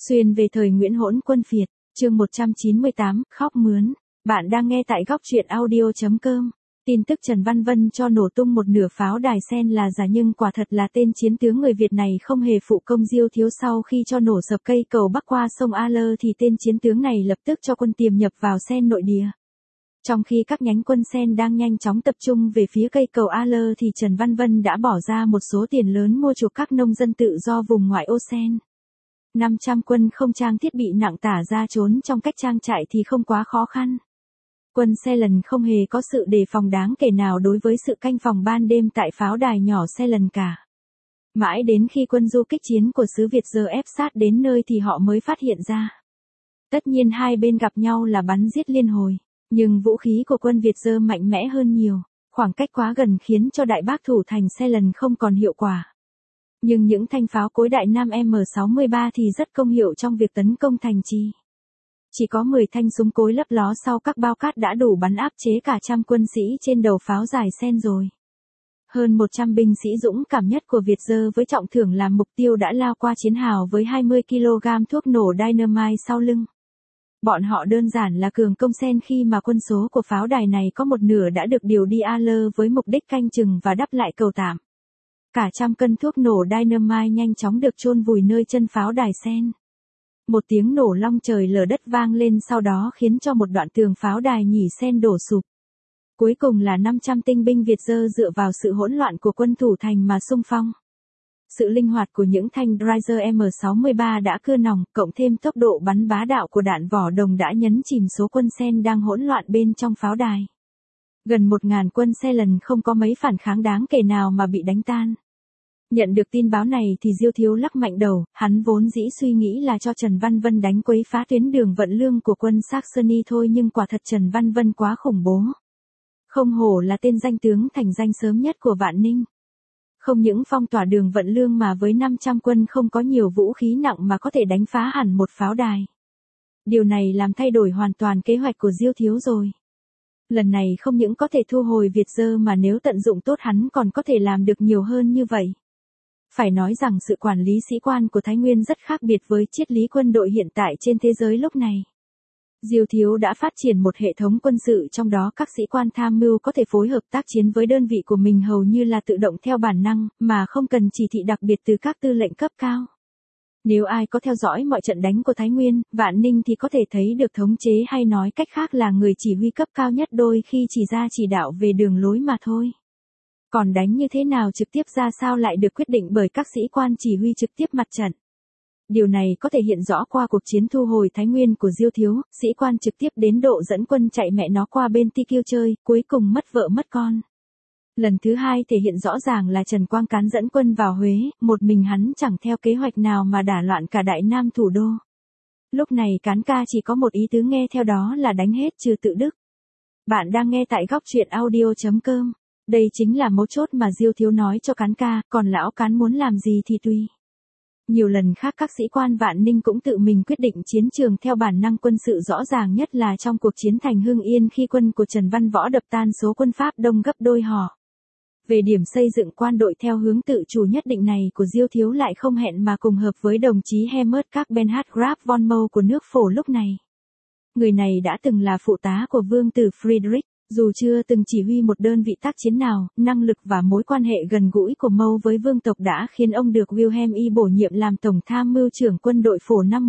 Xuyên về thời Nguyễn Hỗn Quân Phiệt, chương 198, khóc mướn. Bạn đang nghe tại góc truyện audio.com. Tin tức Trần Văn Vân cho nổ tung một nửa pháo đài sen là giả nhưng quả thật là tên chiến tướng người Việt này không hề phụ công Diêu Thiếu. Sau khi cho nổ sập cây cầu bắc qua sông A Lơ thì tên chiến tướng này lập tức cho quân tiềm nhập vào sen nội địa. Trong khi các nhánh quân sen đang nhanh chóng tập trung về phía cây cầu A Lơ thì Trần Văn Vân đã bỏ ra một số tiền lớn mua chuộc các nông dân tự do vùng ngoại ô sen. 500 quân không trang thiết bị nặng tả ra trốn trong cách trang trại thì không quá khó khăn. Quân xe lần không hề có sự đề phòng đáng kể nào đối với sự canh phòng ban đêm tại pháo đài nhỏ xe lần cả. Mãi đến khi quân du kích chiến của xứ Việt giờ ép sát đến nơi thì họ mới phát hiện ra. Tất nhiên hai bên gặp nhau là bắn giết liên hồi, nhưng vũ khí của quân Việt giờ mạnh mẽ hơn nhiều, khoảng cách quá gần khiến cho đại bác thủ thành xe lần không còn hiệu quả. Nhưng những thanh pháo cối đại nam M63 thì rất công hiệu trong việc tấn công thành trì. Chỉ có 10 thanh súng cối lấp ló sau các bao cát đã đủ bắn áp chế cả trăm quân sĩ trên đầu pháo dài sen rồi. Hơn 100 binh sĩ dũng cảm nhất của Việt Dơ với trọng thưởng làm mục tiêu đã lao qua chiến hào với 20 kg thuốc nổ dynamite sau lưng. Bọn họ đơn giản là cường công sen khi mà quân số của pháo đài này có một nửa đã được điều đi A Lơ với mục đích canh chừng và đắp lại cầu tạm. Cả trăm cân thuốc nổ dynamite nhanh chóng được chôn vùi nơi chân pháo đài sen. Một tiếng nổ long trời lở đất vang lên sau đó khiến cho một đoạn tường pháo đài nhỉ sen đổ sụp. Cuối cùng là 500 tinh binh Việt Dơ dựa vào sự hỗn loạn của quân thủ thành mà xung phong. Sự linh hoạt của những thanh Dreiser M63 đã cưa nòng, cộng thêm tốc độ bắn bá đạo của đạn vỏ đồng đã nhấn chìm số quân sen đang hỗn loạn bên trong pháo đài. Gần 1.000 quân xe lần không có mấy phản kháng đáng kể nào mà bị đánh tan. Nhận được tin báo này thì Diêu Thiếu lắc mạnh đầu, hắn vốn dĩ suy nghĩ là cho Trần Văn Vân đánh quấy phá tuyến đường vận lương của quân Saxony thôi, nhưng quả thật Trần Văn Vân quá khủng bố. Không hổ là tên danh tướng thành danh sớm nhất của Vạn Ninh. Không những phong tỏa đường vận lương mà với 500 quân không có nhiều vũ khí nặng mà có thể đánh phá hẳn một pháo đài. Điều này làm thay đổi hoàn toàn kế hoạch của Diêu Thiếu rồi. Lần này không những có thể thu hồi Việt Dơ mà nếu tận dụng tốt hắn còn có thể làm được nhiều hơn như vậy. Phải nói rằng sự quản lý sĩ quan của Thái Nguyên rất khác biệt với triết lý quân đội hiện tại trên thế giới lúc này. Diêu Thiếu đã phát triển một hệ thống quân sự trong đó các sĩ quan tham mưu có thể phối hợp tác chiến với đơn vị của mình hầu như là tự động theo bản năng, mà không cần chỉ thị đặc biệt từ các tư lệnh cấp cao. Nếu ai có theo dõi mọi trận đánh của Thái Nguyên, Vạn Ninh thì có thể thấy được thống chế hay nói cách khác là người chỉ huy cấp cao nhất đôi khi chỉ ra chỉ đạo về đường lối mà thôi. Còn đánh như thế nào trực tiếp ra sao lại được quyết định bởi các sĩ quan chỉ huy trực tiếp mặt trận. Điều này có thể hiện rõ qua cuộc chiến thu hồi Thái Nguyên của Diêu Thiếu, sĩ quan trực tiếp đến độ dẫn quân chạy mẹ nó qua bên Ti chơi, cuối cùng mất vợ mất con. Lần thứ hai thể hiện rõ ràng là Trần Quang Cán dẫn quân vào Huế, một mình hắn chẳng theo kế hoạch nào mà đả loạn cả Đại Nam thủ đô. Lúc này Cán ca chỉ có một ý tứ nghe theo đó là đánh hết trừ tự Đức. Bạn đang nghe tại góc truyện audio.com. Đây chính là mấu chốt mà Diêu Thiếu nói cho Cán ca, còn lão Cán muốn làm gì thì tùy. Nhiều lần khác các sĩ quan Vạn Ninh cũng tự mình quyết định chiến trường theo bản năng quân sự, rõ ràng nhất là trong cuộc chiến thành Hưng Yên khi quân của Trần Văn Võ đập tan số quân Pháp đông gấp đôi họ. Về điểm xây dựng quan đội theo hướng tự chủ nhất định này của Diêu Thiếu lại không hẹn mà cùng hợp với đồng chí Helmut Karl-Bernhard Graf von Moll của nước Phổ lúc này. Người này đã từng là phụ tá của Vương tử Friedrich. Dù chưa từng chỉ huy một đơn vị tác chiến nào, năng lực và mối quan hệ gần gũi của Mâu với vương tộc đã khiến ông được Wilhelm I bổ nhiệm làm Tổng tham mưu trưởng quân đội Phổ năm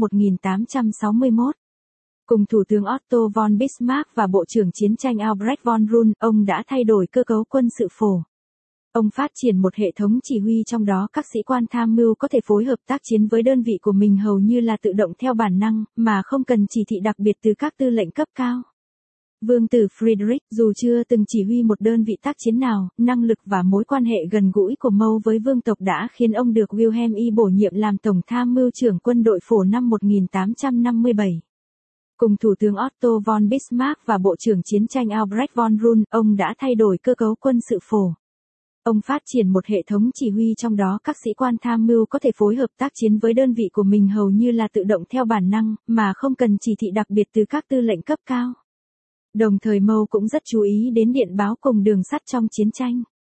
1861. Cùng Thủ tướng Otto von Bismarck và Bộ trưởng Chiến tranh Albrecht von Run, ông đã thay đổi cơ cấu quân sự Phổ. Ông phát triển một hệ thống chỉ huy trong đó các sĩ quan tham mưu có thể phối hợp tác chiến với đơn vị của mình hầu như là tự động theo bản năng, mà không cần chỉ thị đặc biệt từ các tư lệnh cấp cao. Vương tử Friedrich, dù chưa từng chỉ huy một đơn vị tác chiến nào, năng lực và mối quan hệ gần gũi của Mâu với vương tộc đã khiến ông được Wilhelm I bổ nhiệm làm Tổng tham mưu trưởng quân đội Phổ năm 1857. Cùng Thủ tướng Otto von Bismarck và Bộ trưởng Chiến tranh Albrecht von Run, ông đã thay đổi cơ cấu quân sự Phổ. Ông phát triển một hệ thống chỉ huy trong đó các sĩ quan tham mưu có thể phối hợp tác chiến với đơn vị của mình hầu như là tự động theo bản năng, mà không cần chỉ thị đặc biệt từ các tư lệnh cấp cao. Đồng thời Mâu cũng rất chú ý đến điện báo cùng đường sắt trong chiến tranh.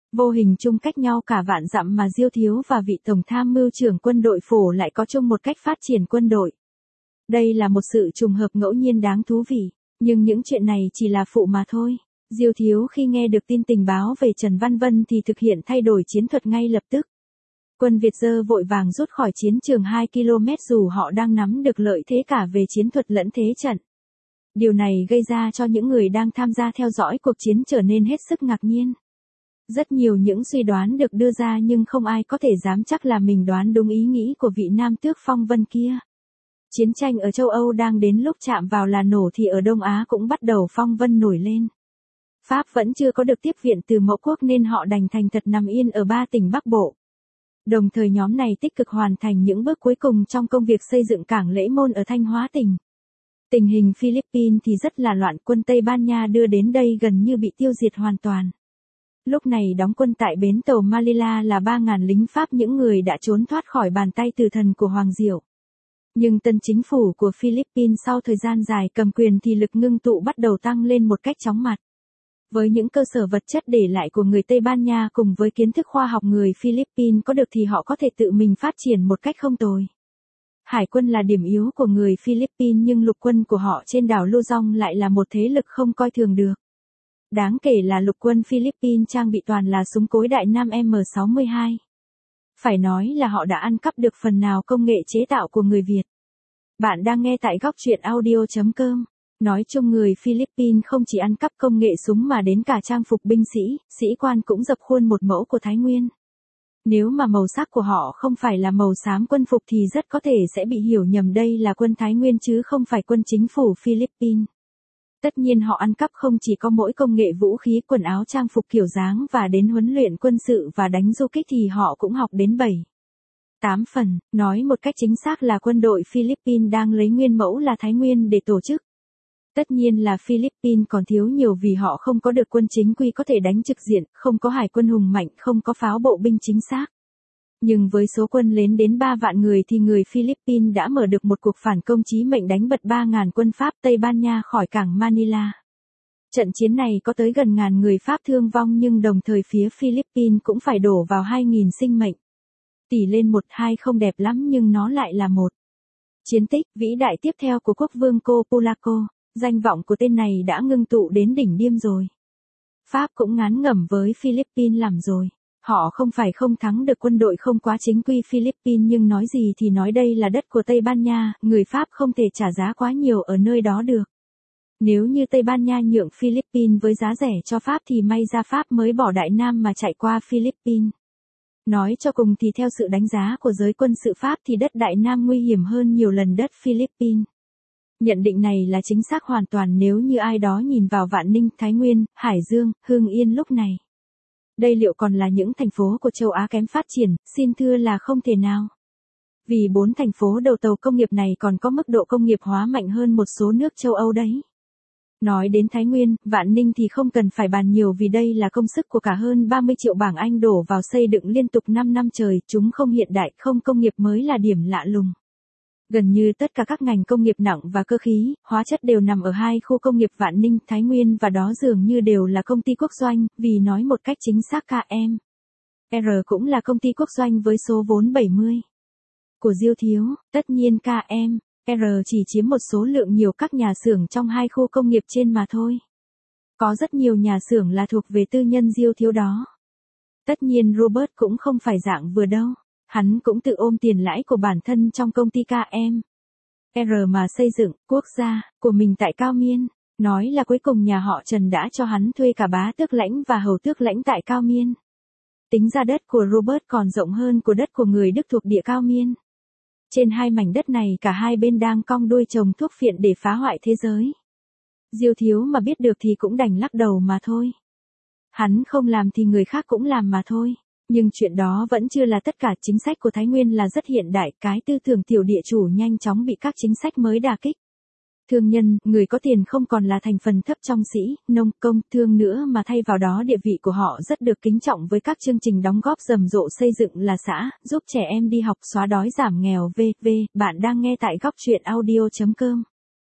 Vô hình chung cách nhau cả vạn dặm mà Diêu Thiếu và vị tổng tham mưu trưởng quân đội Phổ lại có chung một cách phát triển quân đội. Đây là một sự trùng hợp ngẫu nhiên đáng thú vị, nhưng những chuyện này chỉ là phụ mà thôi. Diêu Thiếu khi nghe được tin tình báo về Trần Văn Vân thì thực hiện thay đổi chiến thuật ngay lập tức. Quân Việt Dơ vội vàng rút khỏi chiến trường 2 km dù họ đang nắm được lợi thế cả về chiến thuật lẫn thế trận. Điều này gây ra cho những người đang tham gia theo dõi cuộc chiến trở nên hết sức ngạc nhiên. Rất nhiều những suy đoán được đưa ra nhưng không ai có thể dám chắc là mình đoán đúng ý nghĩ của vị nam tước phong vân kia. Chiến tranh ở châu Âu đang đến lúc chạm vào là nổ thì ở Đông Á cũng bắt đầu phong vân nổi lên. Pháp vẫn chưa có được tiếp viện từ mẫu quốc nên họ đành thành thật nằm yên ở 3 tỉnh Bắc Bộ. Đồng thời nhóm này tích cực hoàn thành những bước cuối cùng trong công việc xây dựng cảng Lễ Môn ở Thanh Hóa tỉnh. Tình hình Philippines thì rất là loạn, quân Tây Ban Nha đưa đến đây gần như bị tiêu diệt hoàn toàn. Lúc này đóng quân tại bến tàu Manila là 3.000 lính Pháp, những người đã trốn thoát khỏi bàn tay tử thần của Hoàng Diệu. Nhưng tân chính phủ của Philippines sau thời gian dài cầm quyền thì lực ngưng tụ bắt đầu tăng lên một cách chóng mặt. Với những cơ sở vật chất để lại của người Tây Ban Nha cùng với kiến thức khoa học người Philippines có được thì họ có thể tự mình phát triển một cách không tồi. Hải quân là điểm yếu của người Philippines nhưng lục quân của họ trên đảo Luzon lại là một thế lực không coi thường được. Đáng kể là lục quân Philippines trang bị toàn là súng cối Đại Nam M62. Phải nói là họ đã ăn cắp được phần nào công nghệ chế tạo của người Việt. Bạn đang nghe tại góc truyện audio.com. Nói chung người Philippines không chỉ ăn cắp công nghệ súng mà đến cả trang phục binh sĩ, sĩ quan cũng dập khuôn một mẫu của Thái Nguyên. Nếu mà màu sắc của họ không phải là màu xám quân phục thì rất có thể sẽ bị hiểu nhầm đây là quân Thái Nguyên chứ không phải quân chính phủ Philippines. Tất nhiên họ ăn cắp không chỉ có mỗi công nghệ vũ khí, quần áo, trang phục kiểu dáng và đến huấn luyện quân sự và đánh du kích thì họ cũng học đến 7-8 phần, nói một cách chính xác là quân đội Philippines đang lấy nguyên mẫu là Thái Nguyên để tổ chức. Tất nhiên là Philippines còn thiếu nhiều vì họ không có được quân chính quy có thể đánh trực diện, không có hải quân hùng mạnh, không có pháo bộ binh chính xác. Nhưng với số quân lên đến 3 vạn người thì người Philippines đã mở được một cuộc phản công chí mệnh đánh bật 3.000 quân Pháp Tây Ban Nha khỏi cảng Manila. Trận chiến này có tới gần ngàn người Pháp thương vong nhưng đồng thời phía Philippines cũng phải đổ vào 2.000 sinh mệnh. Tỷ lên 1-2 không đẹp lắm nhưng nó lại là một chiến tích vĩ đại tiếp theo của quốc vương Copulaco. Danh vọng của tên này đã ngưng tụ đến đỉnh điêm rồi. Pháp cũng ngán ngẩm với Philippines lắm rồi. Họ không phải không thắng được quân đội không quá chính quy Philippines nhưng nói gì thì nói đây là đất của Tây Ban Nha, người Pháp không thể trả giá quá nhiều ở nơi đó được. Nếu như Tây Ban Nha nhượng Philippines với giá rẻ cho Pháp thì may ra Pháp mới bỏ Đại Nam mà chạy qua Philippines. Nói cho cùng thì theo sự đánh giá của giới quân sự Pháp thì đất Đại Nam nguy hiểm hơn nhiều lần đất Philippines. Nhận định này là chính xác hoàn toàn nếu như ai đó nhìn vào Vạn Ninh, Thái Nguyên, Hải Dương, Hưng Yên lúc này. Đây liệu còn là những thành phố của châu Á kém phát triển, xin thưa là không thể nào. Vì 4 thành phố đầu tàu công nghiệp này còn có mức độ công nghiệp hóa mạnh hơn một số nước châu Âu đấy. Nói đến Thái Nguyên, Vạn Ninh thì không cần phải bàn nhiều vì đây là công sức của cả hơn 30 triệu bảng Anh đổ vào xây dựng liên tục 5 năm trời, chúng không hiện đại, không công nghiệp mới là điểm lạ lùng. Gần như tất cả các ngành công nghiệp nặng và cơ khí, hóa chất đều nằm ở 2 khu công nghiệp Vạn Ninh, Thái Nguyên và đó dường như đều là công ty quốc doanh, vì nói một cách chính xác KM.R cũng là công ty quốc doanh với số vốn 70 của Diêu Thiếu, tất nhiên KM.R chỉ chiếm một số lượng nhiều các nhà xưởng trong 2 khu công nghiệp trên mà thôi. Có rất nhiều nhà xưởng là thuộc về tư nhân Diêu Thiếu đó. Tất nhiên Robert cũng không phải dạng vừa đâu. Hắn cũng tự ôm tiền lãi của bản thân trong công ty KM.R mà xây dựng quốc gia của mình tại Cao Miên. Nói là cuối cùng nhà họ Trần đã cho hắn thuê cả bá tước lãnh và hầu tước lãnh tại Cao Miên. Tính ra đất của Robert còn rộng hơn của đất của người Đức thuộc địa Cao Miên. Trên 2 mảnh đất này cả hai bên đang cong đuôi trồng thuốc phiện để phá hoại thế giới. Diêu Thiếu mà biết được thì cũng đành lắc đầu mà thôi. Hắn không làm thì người khác cũng làm mà thôi. Nhưng chuyện đó vẫn chưa là tất cả, chính sách của Thái Nguyên là rất hiện đại, cái tư tưởng tiểu địa chủ nhanh chóng bị các chính sách mới đả kích. Thương nhân, người có tiền không còn là thành phần thấp trong sĩ, nông, công, thương nữa mà thay vào đó địa vị của họ rất được kính trọng với các chương trình đóng góp rầm rộ xây dựng là xã, giúp trẻ em đi học, xóa đói giảm nghèo v.v. Bạn đang nghe tại góc truyện audio.com.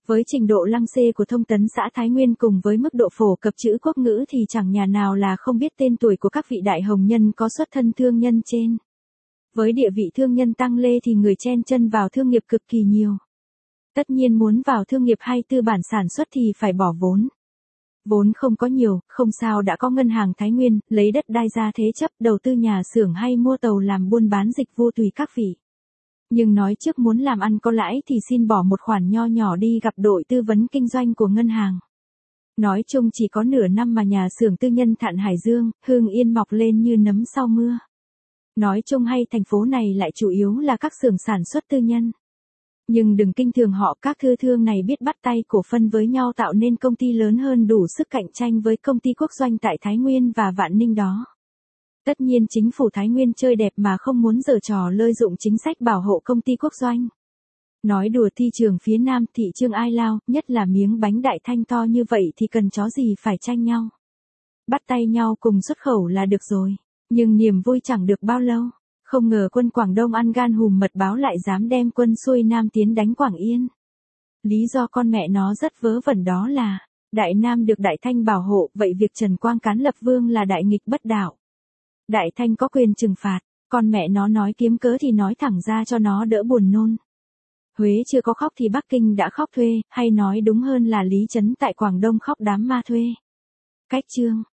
Với trình độ lăng xê của thông tấn xã Thái Nguyên cùng với mức độ phổ cập chữ quốc ngữ thì chẳng nhà nào là không biết tên tuổi của các vị đại hồng nhân có xuất thân thương nhân trên. Với địa vị thương nhân tăng lê thì người chen chân vào thương nghiệp cực kỳ nhiều. Tất nhiên muốn vào thương nghiệp hay tư bản sản xuất thì phải bỏ vốn. Vốn không có nhiều, không sao đã có ngân hàng Thái Nguyên, lấy đất đai ra thế chấp, đầu tư nhà xưởng hay mua tàu làm buôn bán dịch vụ tùy các vị. Nhưng nói trước muốn làm ăn có lãi thì xin bỏ một khoản nho nhỏ đi gặp đội tư vấn kinh doanh của ngân hàng. Nói chung chỉ có nửa năm mà nhà xưởng tư nhân Thạn Hải Dương, Hưng Yên mọc lên như nấm sau mưa. Nói chung hay thành phố này lại chủ yếu là các xưởng sản xuất tư nhân. Nhưng đừng kinh thường họ, các thư thương này biết bắt tay cổ phân với nhau tạo nên công ty lớn hơn đủ sức cạnh tranh với công ty quốc doanh tại Thái Nguyên và Vạn Ninh đó. Tất nhiên chính phủ Thái Nguyên chơi đẹp mà không muốn giở trò lợi dụng chính sách bảo hộ công ty quốc doanh. Nói đùa thị trường phía Nam, thị trường ai lao, nhất là miếng bánh Đại Thanh to như vậy thì cần chó gì phải tranh nhau. Bắt tay nhau cùng xuất khẩu là được rồi. Nhưng niềm vui chẳng được bao lâu. Không ngờ quân Quảng Đông ăn gan hùm mật báo lại dám đem quân xuôi Nam tiến đánh Quảng Yên. Lý do con mẹ nó rất vớ vẩn đó là, Đại Nam được Đại Thanh bảo hộ, vậy việc Trần Quang Cán lập vương là đại nghịch bất đạo. Đại Thanh có quyền trừng phạt, con mẹ nó nói kiếm cớ thì nói thẳng ra cho nó đỡ buồn nôn. Huế chưa có khóc thì Bắc Kinh đã khóc thuê, hay nói đúng hơn là Lý Trấn tại Quảng Đông khóc đám ma thuê. Cách chương